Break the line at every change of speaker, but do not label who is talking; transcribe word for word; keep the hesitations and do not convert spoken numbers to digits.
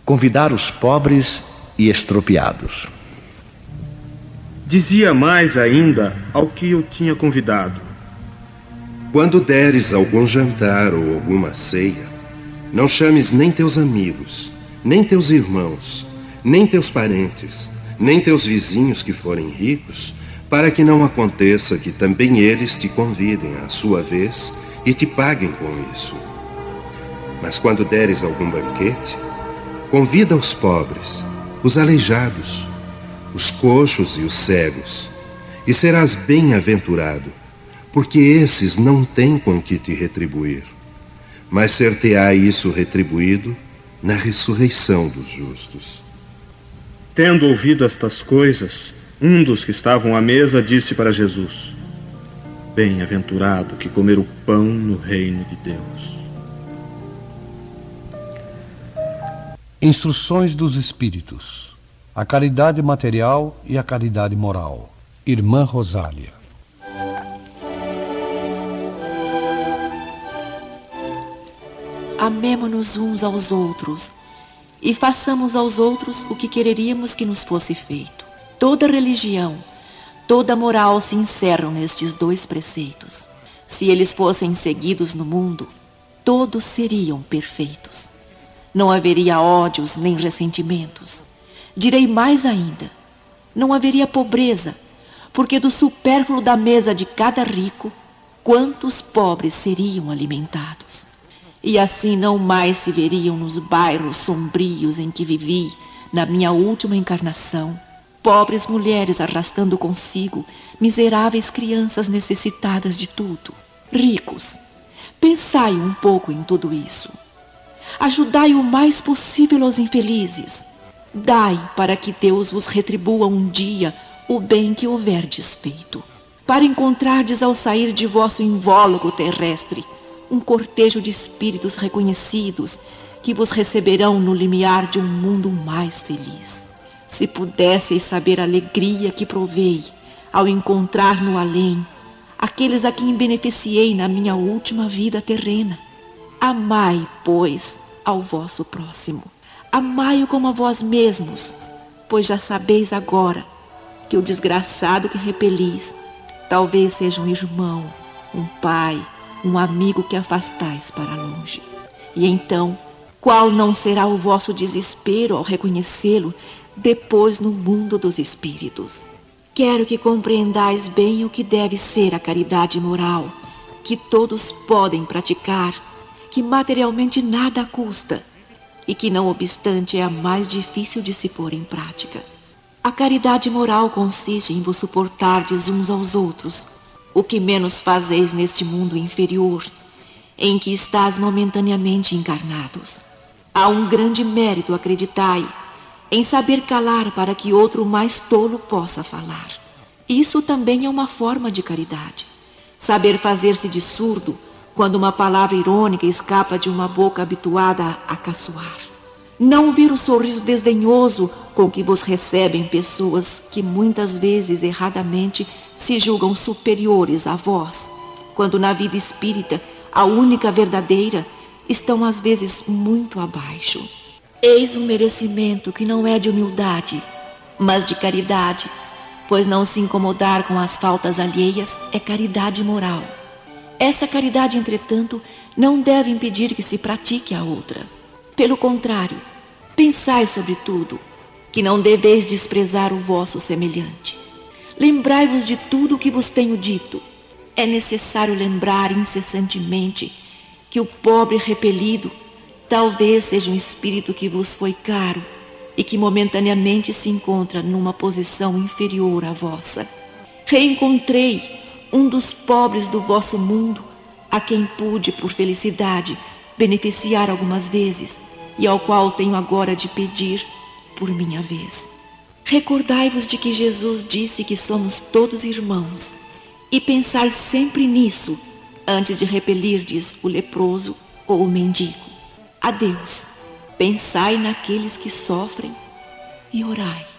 convidar os pobres e estropiados.
Dizia mais ainda ao que eu tinha convidado:
quando deres algum jantar ou alguma ceia, não chames nem teus amigos, nem teus irmãos, nem teus parentes, nem teus vizinhos que forem ricos, para que não aconteça que também eles te convidem à sua vez e te paguem com isso. Mas quando deres algum banquete, convida os pobres, os aleijados, os coxos e os cegos, e serás bem-aventurado, porque esses não têm com que te retribuir, mas ser-te-á isso retribuído na ressurreição dos justos.
Tendo ouvido estas coisas, um dos que estavam à mesa disse para Jesus: bem-aventurado que comer o pão no reino de Deus.
Instruções dos Espíritos: a caridade material e a caridade moral. Irmã Rosália.
Amemo-nos uns aos outros e façamos aos outros o que quereríamos que nos fosse feito. Toda religião, toda moral se encerram nestes dois preceitos. Se eles fossem seguidos no mundo, todos seriam perfeitos. Não haveria ódios nem ressentimentos. Direi mais ainda, não haveria pobreza, porque do supérfluo da mesa de cada rico, quantos pobres seriam alimentados? E assim não mais se veriam nos bairros sombrios em que vivi na minha última encarnação, pobres mulheres arrastando consigo miseráveis crianças necessitadas de tudo. Ricos, pensai um pouco em tudo isso. Ajudai o mais possível aos infelizes. Dai para que Deus vos retribua um dia o bem que houverdes feito, para encontrardes ao sair de vosso invólucro terrestre um cortejo de espíritos reconhecidos que vos receberão no limiar de um mundo mais feliz. Se pudesseis saber a alegria que provei ao encontrar no além aqueles a quem beneficiei na minha última vida terrena. Amai, pois, ao vosso próximo. Amai-o como a vós mesmos, pois já sabeis agora que o desgraçado que repelis talvez seja um irmão, um pai, um amigo que afastais para longe. E então, qual não será o vosso desespero ao reconhecê-lo depois no mundo dos espíritos? Quero que compreendais bem o que deve ser a caridade moral, que todos podem praticar, que materialmente nada custa, e que, não obstante, é a mais difícil de se pôr em prática. A caridade moral consiste em vos suportardes uns aos outros, o que menos fazeis neste mundo inferior, em que estás momentaneamente encarnados. Há um grande mérito, acreditai, em saber calar para que outro mais tolo possa falar. Isso também é uma forma de caridade. Saber fazer-se de surdo quando uma palavra irônica escapa de uma boca habituada a caçoar. Não ver o sorriso desdenhoso com que vos recebem pessoas que muitas vezes erradamente se julgam superiores a vós, quando na vida espírita, a única verdadeira, estão às vezes muito abaixo. Eis um merecimento que não é de humildade, mas de caridade, pois não se incomodar com as faltas alheias é caridade moral. Essa caridade, entretanto, não deve impedir que se pratique a outra. Pelo contrário, pensai sobretudo que não deveis desprezar o vosso semelhante. Lembrai-vos de tudo o que vos tenho dito. É necessário lembrar incessantemente que o pobre repelido talvez seja um espírito que vos foi caro e que momentaneamente se encontra numa posição inferior à vossa. Reencontrei um dos pobres do vosso mundo, a quem pude, por felicidade, beneficiar algumas vezes e ao qual tenho agora de pedir por minha vez. Recordai-vos de que Jesus disse que somos todos irmãos e pensai sempre nisso antes de repelirdes o leproso ou o mendigo. Adeus. Pensai naqueles que sofrem e orai.